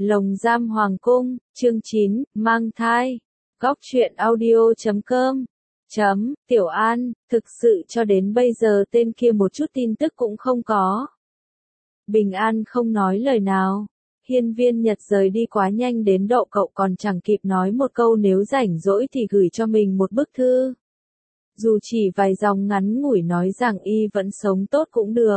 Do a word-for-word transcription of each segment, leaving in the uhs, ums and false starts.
Lồng giam hoàng cung, chương chín, mang thai. Góc truyện audio chấm com. Chấm, Tiểu An, thực sự cho đến bây giờ tên kia một chút tin tức cũng không có. Bình An không nói lời nào. Hiên Viên Nhật rời đi quá nhanh đến độ cậu còn chẳng kịp nói một câu nếu rảnh rỗi thì gửi cho mình một bức thư. Dù chỉ vài dòng ngắn ngủi nói rằng y vẫn sống tốt cũng được.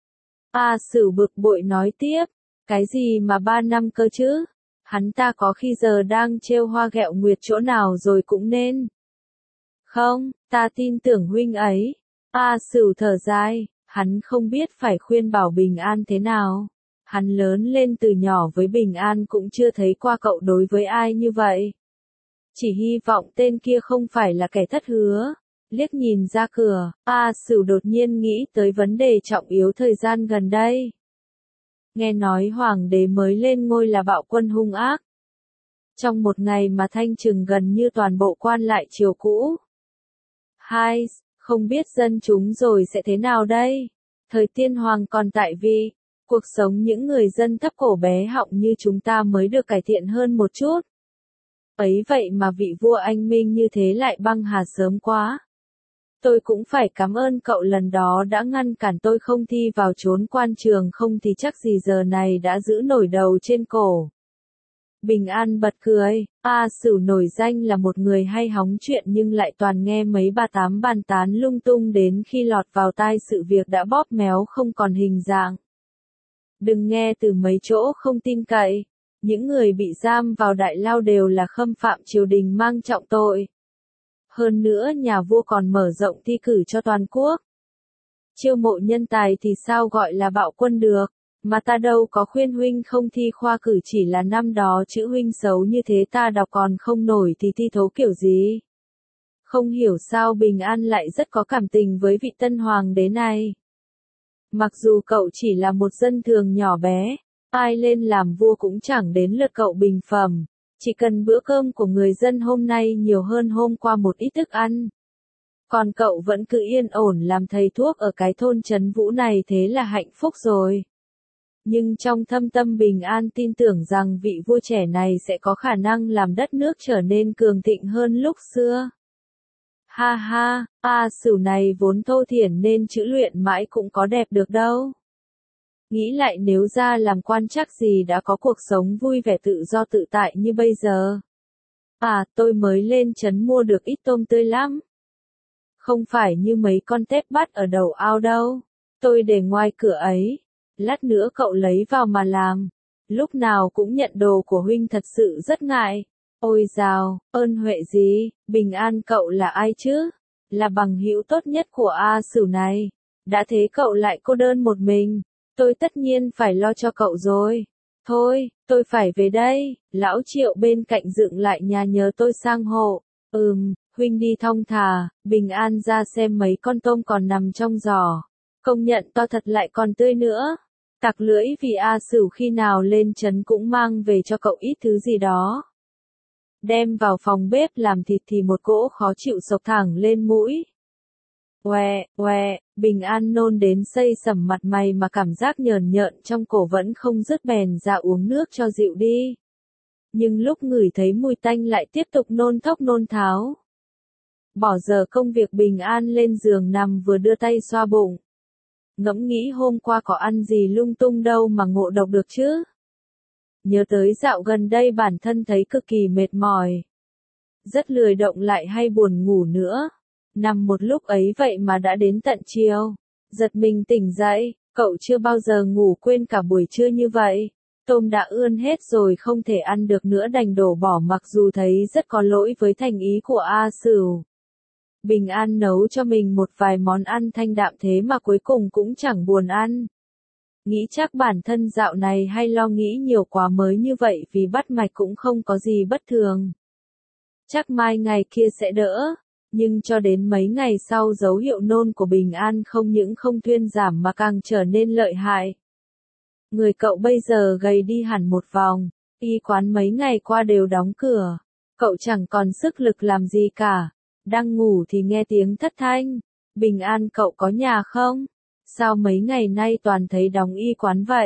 A Sửu bực bội nói tiếp, cái gì mà ba năm cơ chứ? Hắn ta có khi giờ đang trêu hoa ghẹo nguyệt chỗ nào rồi cũng nên. Không, ta tin tưởng huynh ấy. A Sửu thở dài, hắn không biết phải khuyên bảo Bình An thế nào. Hắn lớn lên từ nhỏ với Bình An cũng chưa thấy qua cậu đối với ai như vậy. Chỉ hy vọng tên kia không phải là kẻ thất hứa. Liếc nhìn ra cửa, A Sửu đột nhiên nghĩ tới vấn đề trọng yếu thời gian gần đây. Nghe nói hoàng đế mới lên ngôi là bạo quân hung ác. Trong một ngày mà thanh trừng gần như toàn bộ quan lại triều cũ. Hai, không biết dân chúng rồi sẽ thế nào đây? Thời tiên hoàng còn tại vị, cuộc sống những người dân thấp cổ bé họng như chúng ta mới được cải thiện hơn một chút. Ấy vậy mà vị vua anh minh như thế lại băng hà sớm quá. Tôi cũng phải cảm ơn cậu lần đó đã ngăn cản tôi không thi vào chốn quan trường, không thì chắc gì giờ này đã giữ nổi đầu trên cổ. Bình An bật cười, A Sửu nổi danh là một người hay hóng chuyện nhưng lại toàn nghe mấy bà tám bàn tán lung tung đến khi lọt vào tai sự việc đã bóp méo không còn hình dạng. Đừng nghe từ mấy chỗ không tin cậy, những người bị giam vào đại lao đều là khâm phạm triều đình mang trọng tội. Hơn nữa nhà vua còn mở rộng thi cử cho toàn quốc. Chiêu mộ nhân tài thì sao gọi là bạo quân được, mà ta đâu có khuyên huynh không thi khoa cử, chỉ là năm đó chữ huynh xấu như thế ta đọc còn không nổi thì thi thố kiểu gì. Không hiểu sao Bình An lại rất có cảm tình với vị tân hoàng đế này. Mặc dù cậu chỉ là một dân thường nhỏ bé, ai lên làm vua cũng chẳng đến lượt cậu bình phẩm. Chỉ cần bữa cơm của người dân hôm nay nhiều hơn hôm qua một ít thức ăn. Còn cậu vẫn cứ yên ổn làm thầy thuốc ở cái thôn trấn Vũ này, thế là hạnh phúc rồi. Nhưng trong thâm tâm Bình An tin tưởng rằng vị vua trẻ này sẽ có khả năng làm đất nước trở nên cường thịnh hơn lúc xưa. Ha ha, A Sửu này vốn thô thiển nên chữ luyện mãi cũng có đẹp được đâu. Nghĩ lại nếu ra làm quan chắc gì đã có cuộc sống vui vẻ tự do tự tại như bây giờ. À, tôi mới lên trấn mua được ít tôm tươi lắm. Không phải như mấy con tép bắt ở đầu ao đâu. Tôi để ngoài cửa ấy. Lát nữa cậu lấy vào mà làm. Lúc nào cũng nhận đồ của huynh thật sự rất ngại. Ôi dào, ơn huệ gì, Bình An cậu là ai chứ? Là bằng hữu tốt nhất của A Sửu này. Đã thế cậu lại cô đơn một mình. Tôi tất nhiên phải lo cho cậu rồi. Thôi, tôi phải về đây. Lão Triệu bên cạnh dựng lại nhà nhờ tôi sang hộ. Ừm, huynh đi thong thả. Bình An ra xem mấy con tôm còn nằm trong giỏ. Công nhận to thật lại còn tươi nữa. Tặc lưỡi vì A Sửu khi nào lên trấn cũng mang về cho cậu ít thứ gì đó. Đem vào phòng bếp làm thịt thì một cỗ khó chịu sộc thẳng lên mũi. Oe, oe, Bình An nôn đến xây sẩm mặt mày mà cảm giác nhờn nhợn trong cổ vẫn không dứt, bèn ra uống nước cho dịu đi. Nhưng lúc ngửi thấy mùi tanh lại tiếp tục nôn thốc nôn tháo. Bỏ giờ công việc Bình An lên giường nằm vừa đưa tay xoa bụng. Ngẫm nghĩ hôm qua có ăn gì lung tung đâu mà ngộ độc được chứ. Nhớ tới dạo gần đây bản thân thấy cực kỳ mệt mỏi. Rất lười động lại hay buồn ngủ nữa. Nằm một lúc ấy vậy mà đã đến tận chiều. Giật mình tỉnh dậy, cậu chưa bao giờ ngủ quên cả buổi trưa như vậy. Tôm đã ươn hết rồi không thể ăn được nữa đành đổ bỏ, mặc dù thấy rất có lỗi với thành ý của A Sửu. Bình An nấu cho mình một vài món ăn thanh đạm thế mà cuối cùng cũng chẳng buồn ăn. Nghĩ chắc bản thân dạo này hay lo nghĩ nhiều quá mới như vậy, vì bắt mạch cũng không có gì bất thường. Chắc mai ngày kia sẽ đỡ. Nhưng cho đến mấy ngày sau dấu hiệu nôn của Bình An không những không thuyên giảm mà càng trở nên lợi hại. Người cậu bây giờ gầy đi hẳn một vòng, y quán mấy ngày qua đều đóng cửa. Cậu chẳng còn sức lực làm gì cả. Đang ngủ thì nghe tiếng thất thanh. Bình An cậu có nhà không? Sao mấy ngày nay toàn thấy đóng y quán vậy?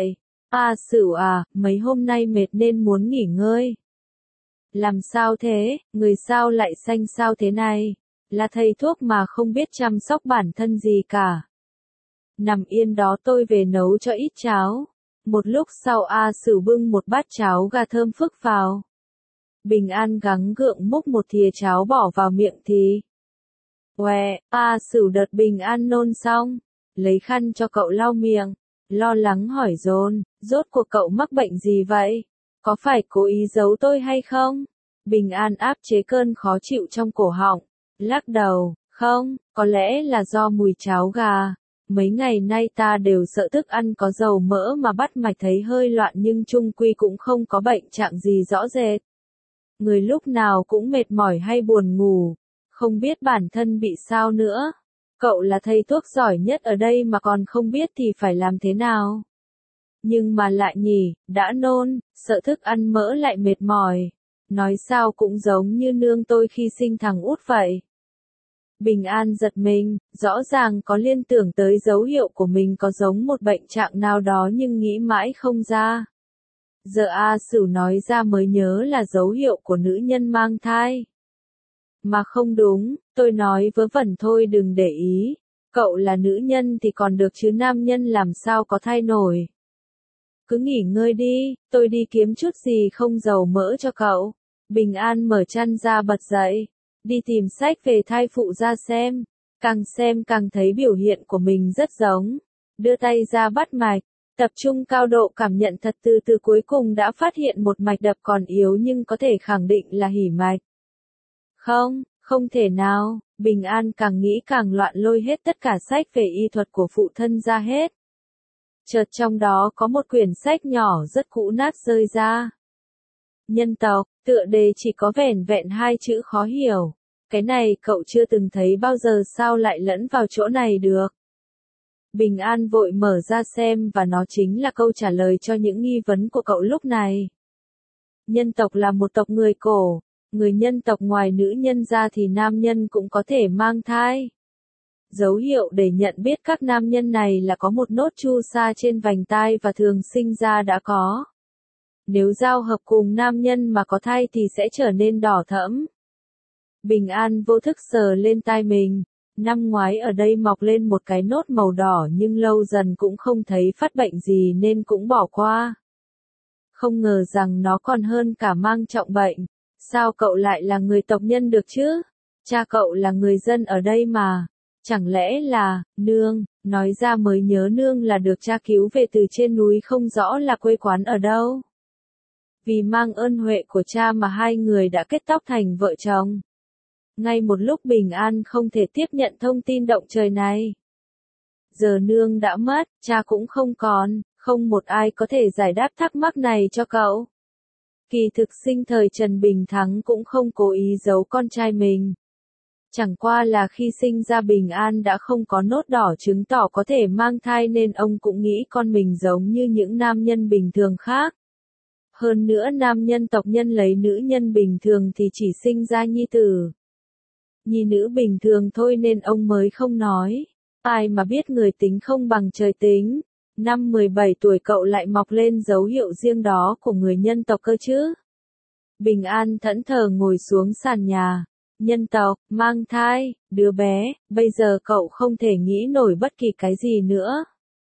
A Sửu à, mấy hôm nay mệt nên muốn nghỉ ngơi. Làm sao thế, người sao lại xanh xao thế này? Là thầy thuốc mà không biết chăm sóc bản thân gì cả. Nằm yên đó tôi về nấu cho ít cháo. Một lúc sau A Sửu bưng một bát cháo gà thơm phức vào. Bình An gắng gượng múc một thìa cháo bỏ vào miệng thì. Què, A Sửu đợt Bình An nôn xong. Lấy khăn cho cậu lau miệng. Lo lắng hỏi dồn, rốt cuộc cậu mắc bệnh gì vậy? Có phải cố ý giấu tôi hay không? Bình An áp chế cơn khó chịu trong cổ họng. Lắc đầu, không, có lẽ là do mùi cháo gà. Mấy ngày nay ta đều sợ thức ăn có dầu mỡ mà bắt mạch thấy hơi loạn nhưng chung quy cũng không có bệnh trạng gì rõ rệt. Người lúc nào cũng mệt mỏi hay buồn ngủ, không biết bản thân bị sao nữa. Cậu là thầy thuốc giỏi nhất ở đây mà còn không biết thì phải làm thế nào? Nhưng mà lại nhỉ, đã nôn, sợ thức ăn mỡ lại mệt mỏi. Nói sao cũng giống như nương tôi khi sinh thằng út vậy. Bình An giật mình, rõ ràng có liên tưởng tới dấu hiệu của mình có giống một bệnh trạng nào đó nhưng nghĩ mãi không ra. Giờ A Sửu nói ra mới nhớ là dấu hiệu của nữ nhân mang thai. Mà không đúng, tôi nói vớ vẩn thôi đừng để ý. Cậu là nữ nhân thì còn được chứ nam nhân làm sao có thai nổi. Cứ nghỉ ngơi đi, tôi đi kiếm chút gì không dầu mỡ cho cậu. Bình An mở chăn ra bật dậy. Đi tìm sách về thai phụ ra xem. Càng xem càng thấy biểu hiện của mình rất giống. Đưa tay ra bắt mạch. Tập trung cao độ cảm nhận thật từ từ cuối cùng đã phát hiện một mạch đập còn yếu nhưng có thể khẳng định là hỉ mạch. Không, không thể nào, Bình An càng nghĩ càng loạn lôi hết tất cả sách về y thuật của phụ thân ra hết. Chợt trong đó có một quyển sách nhỏ rất cũ nát rơi ra. Nhân tộc, tựa đề chỉ có vẻn vẹn hai chữ khó hiểu. Cái này cậu chưa từng thấy bao giờ sao lại lẫn vào chỗ này được. Bình An vội mở ra xem và nó chính là câu trả lời cho những nghi vấn của cậu lúc này. Nhân tộc là một tộc người cổ. Người nhân tộc ngoài nữ nhân ra thì nam nhân cũng có thể mang thai. Dấu hiệu để nhận biết các nam nhân này là có một nốt chu sa trên vành tai và thường sinh ra đã có. Nếu giao hợp cùng nam nhân mà có thai thì sẽ trở nên đỏ thẫm. Bình An vô thức sờ lên tai mình. Năm ngoái ở đây mọc lên một cái nốt màu đỏ nhưng lâu dần cũng không thấy phát bệnh gì nên cũng bỏ qua. Không ngờ rằng nó còn hơn cả mang trọng bệnh. Sao cậu lại là người tộc nhân được chứ? Cha cậu là người dân ở đây mà. Chẳng lẽ là, nương, nói ra mới nhớ nương là được cha cứu về từ trên núi không rõ là quê quán ở đâu. Vì mang ơn huệ của cha mà hai người đã kết tóc thành vợ chồng. Ngay một lúc Bình An không thể tiếp nhận thông tin động trời này. Giờ nương đã mất, cha cũng không còn, không một ai có thể giải đáp thắc mắc này cho cậu. Kỳ thực sinh thời Trần Bình Thắng cũng không cố ý giấu con trai mình. Chẳng qua là khi sinh ra Bình An đã không có nốt đỏ chứng tỏ có thể mang thai nên ông cũng nghĩ con mình giống như những nam nhân bình thường khác. Hơn nữa nam nhân tộc nhân lấy nữ nhân bình thường thì chỉ sinh ra nhi tử. Nhi nữ bình thường thôi nên ông mới không nói. Ai mà biết người tính không bằng trời tính. Năm mười bảy tuổi cậu lại mọc lên dấu hiệu riêng đó của người nhân tộc cơ chứ. Bình An thẫn thờ ngồi xuống sàn nhà. Nhân tộc, mang thai, đứa bé, bây giờ cậu không thể nghĩ nổi bất kỳ cái gì nữa.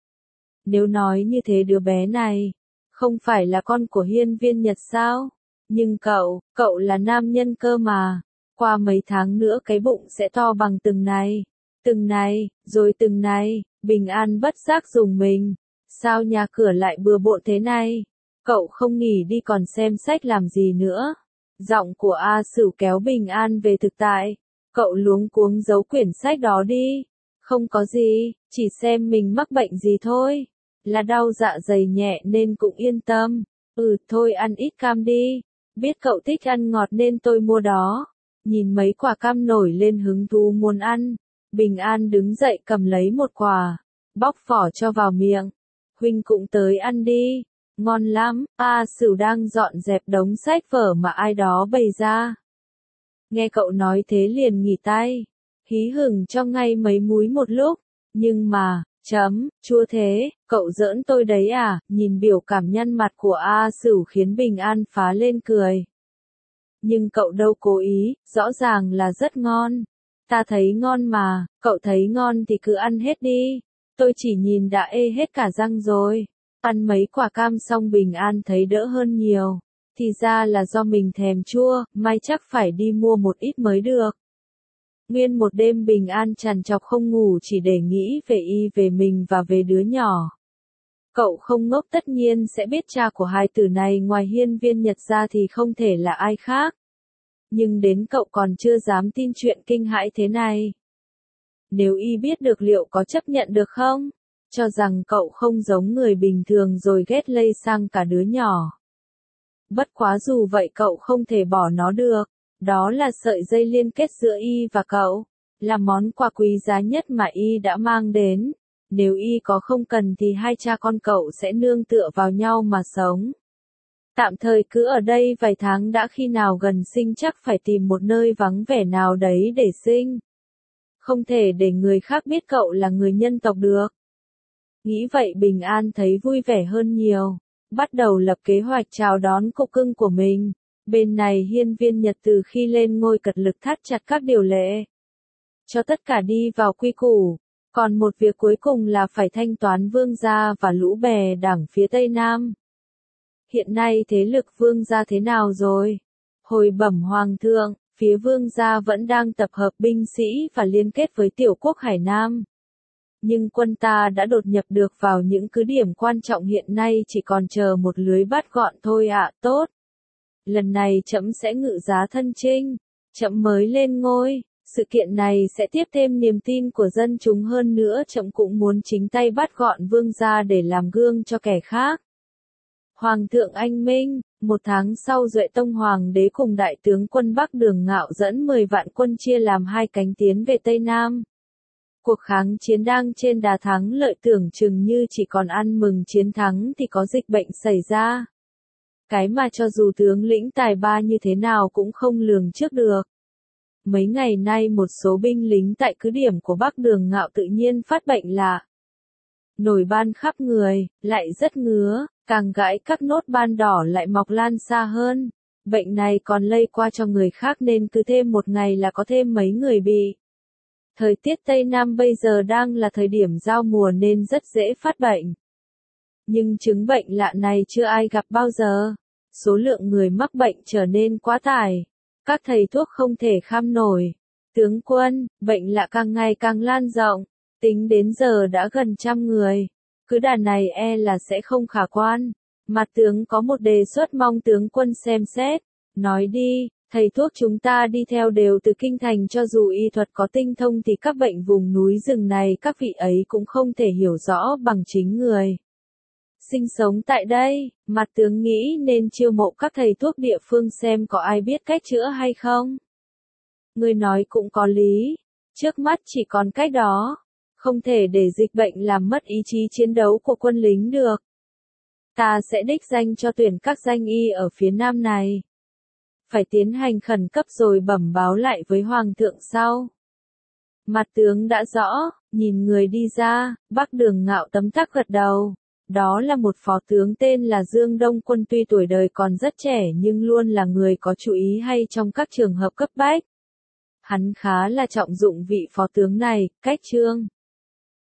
Nếu nói như thế đứa bé này, không phải là con của Hiên Viên Nhật sao? Nhưng cậu, cậu là nam nhân cơ mà. Qua mấy tháng nữa cái bụng sẽ to bằng từng này. Từng này, rồi từng này, Bình An bất giác dùng mình. Sao nhà cửa lại bừa bộn thế này? Cậu không nghỉ đi còn xem sách làm gì nữa? Giọng của A Sửu kéo Bình An về thực tại. Cậu luống cuống giấu quyển sách đó đi. Không có gì, chỉ xem mình mắc bệnh gì thôi. Là đau dạ dày nhẹ nên cũng yên tâm. Ừ thôi ăn ít cam đi. Biết cậu thích ăn ngọt nên tôi mua đó. Nhìn mấy quả cam nổi lên hứng thú muốn ăn. Bình An đứng dậy cầm lấy một quả. Bóc vỏ cho vào miệng. Huynh cũng tới ăn đi. Ngon lắm, A Sửu đang dọn dẹp đống sách vở mà ai đó bày ra. Nghe cậu nói thế liền nghỉ tay. Hí hửng cho ngay mấy múi một lúc. Nhưng mà, Chấm, chua thế, cậu giỡn tôi đấy à, nhìn biểu cảm nhăn mặt của A Sửu khiến Bình An phá lên cười. Nhưng cậu đâu cố ý, rõ ràng là rất ngon. Ta thấy ngon mà, cậu thấy ngon thì cứ ăn hết đi. Tôi chỉ nhìn đã ê hết cả răng rồi. Ăn mấy quả cam xong Bình An thấy đỡ hơn nhiều. Thì ra là do mình thèm chua, mai chắc phải đi mua một ít mới được. Nguyên một đêm Bình An trằn trọc không ngủ chỉ để nghĩ về y, về mình và về đứa nhỏ. Cậu không ngốc tất nhiên sẽ biết cha của hai tử này ngoài Hiên Viên Nhật ra thì không thể là ai khác. Nhưng đến cậu còn chưa dám tin chuyện kinh hãi thế này. Nếu y biết được liệu có chấp nhận được không? Cho rằng cậu không giống người bình thường rồi ghét lây sang cả đứa nhỏ. Bất quá dù vậy cậu không thể bỏ nó được. Đó là sợi dây liên kết giữa y và cậu. Là món quà quý giá nhất mà y đã mang đến. Nếu y có không cần thì hai cha con cậu sẽ nương tựa vào nhau mà sống. Tạm thời cứ ở đây vài tháng đã, khi nào gần sinh chắc phải tìm một nơi vắng vẻ nào đấy để sinh. Không thể để người khác biết cậu là người nhân tộc được. Nghĩ vậy Bình An thấy vui vẻ hơn nhiều. Bắt đầu lập kế hoạch chào đón cục cưng của mình. Bên này Hiên Viên Nhật từ khi lên ngôi cật lực thắt chặt các điều lệ. Cho tất cả đi vào quy củ. Còn một việc cuối cùng là phải thanh toán vương gia và lũ bè đảng phía Tây Nam. Hiện nay thế lực vương gia thế nào rồi? Hồi bẩm hoàng thượng, phía vương gia vẫn đang tập hợp binh sĩ và liên kết với tiểu quốc Hải Nam. Nhưng quân ta đã đột nhập được vào những cứ điểm quan trọng, hiện nay chỉ còn chờ một lưới bắt gọn thôi ạ. À, tốt. Lần này trẫm sẽ ngự giá thân chinh. Trẫm mới lên ngôi. Sự kiện này sẽ tiếp thêm niềm tin của dân chúng hơn nữa. Trẫm cũng muốn chính tay bắt gọn vương gia để làm gương cho kẻ khác. Hoàng thượng anh minh. Một tháng sau Duệ Tông Hoàng đế cùng đại tướng quân Bắc Đường Ngạo dẫn mười vạn quân chia làm hai cánh tiến về Tây Nam. Cuộc kháng chiến đang trên đà thắng lợi, tưởng chừng như chỉ còn ăn mừng chiến thắng thì có dịch bệnh xảy ra. Cái mà cho dù tướng lĩnh tài ba như thế nào cũng không lường trước được. Mấy ngày nay một số binh lính tại cứ điểm của Bắc Đường Ngạo tự nhiên phát bệnh lạ. Nổi ban khắp người, lại rất ngứa, càng gãi các nốt ban đỏ lại mọc lan xa hơn. Bệnh này còn lây qua cho người khác nên cứ thêm một ngày là có thêm mấy người bị. Thời tiết Tây Nam bây giờ đang là thời điểm giao mùa nên rất dễ phát bệnh. Nhưng chứng bệnh lạ này chưa ai gặp bao giờ. Số lượng người mắc bệnh trở nên quá tải. Các thầy thuốc không thể kham nổi. Tướng quân, bệnh lạ càng ngày càng lan rộng. Tính đến giờ đã gần trăm người. Cứ đà này e là sẽ không khả quan. Mặt tướng có một đề xuất mong tướng quân xem xét. Nói đi. Thầy thuốc chúng ta đi theo đều từ kinh thành, cho dù y thuật có tinh thông thì các bệnh vùng núi rừng này các vị ấy cũng không thể hiểu rõ bằng chính người sinh sống tại đây. Mặt tướng nghĩ nên chiêu mộ các thầy thuốc địa phương xem có ai biết cách chữa hay không. Người nói cũng có lý. Trước mắt chỉ còn cách đó. Không thể để dịch bệnh làm mất ý chí chiến đấu của quân lính được. Ta sẽ đích danh cho tuyển các danh y ở phía Nam này. Phải tiến hành khẩn cấp rồi bẩm báo lại với Hoàng thượng sau. Mặt tướng đã rõ, nhìn người đi ra, Bắc Đường Ngạo tấm tắc gật đầu. Đó là một phó tướng tên là Dương Đông Quân, tuy tuổi đời còn rất trẻ nhưng luôn là người có chú ý hay trong các trường hợp cấp bách. Hắn khá là trọng dụng vị phó tướng này, cách trương.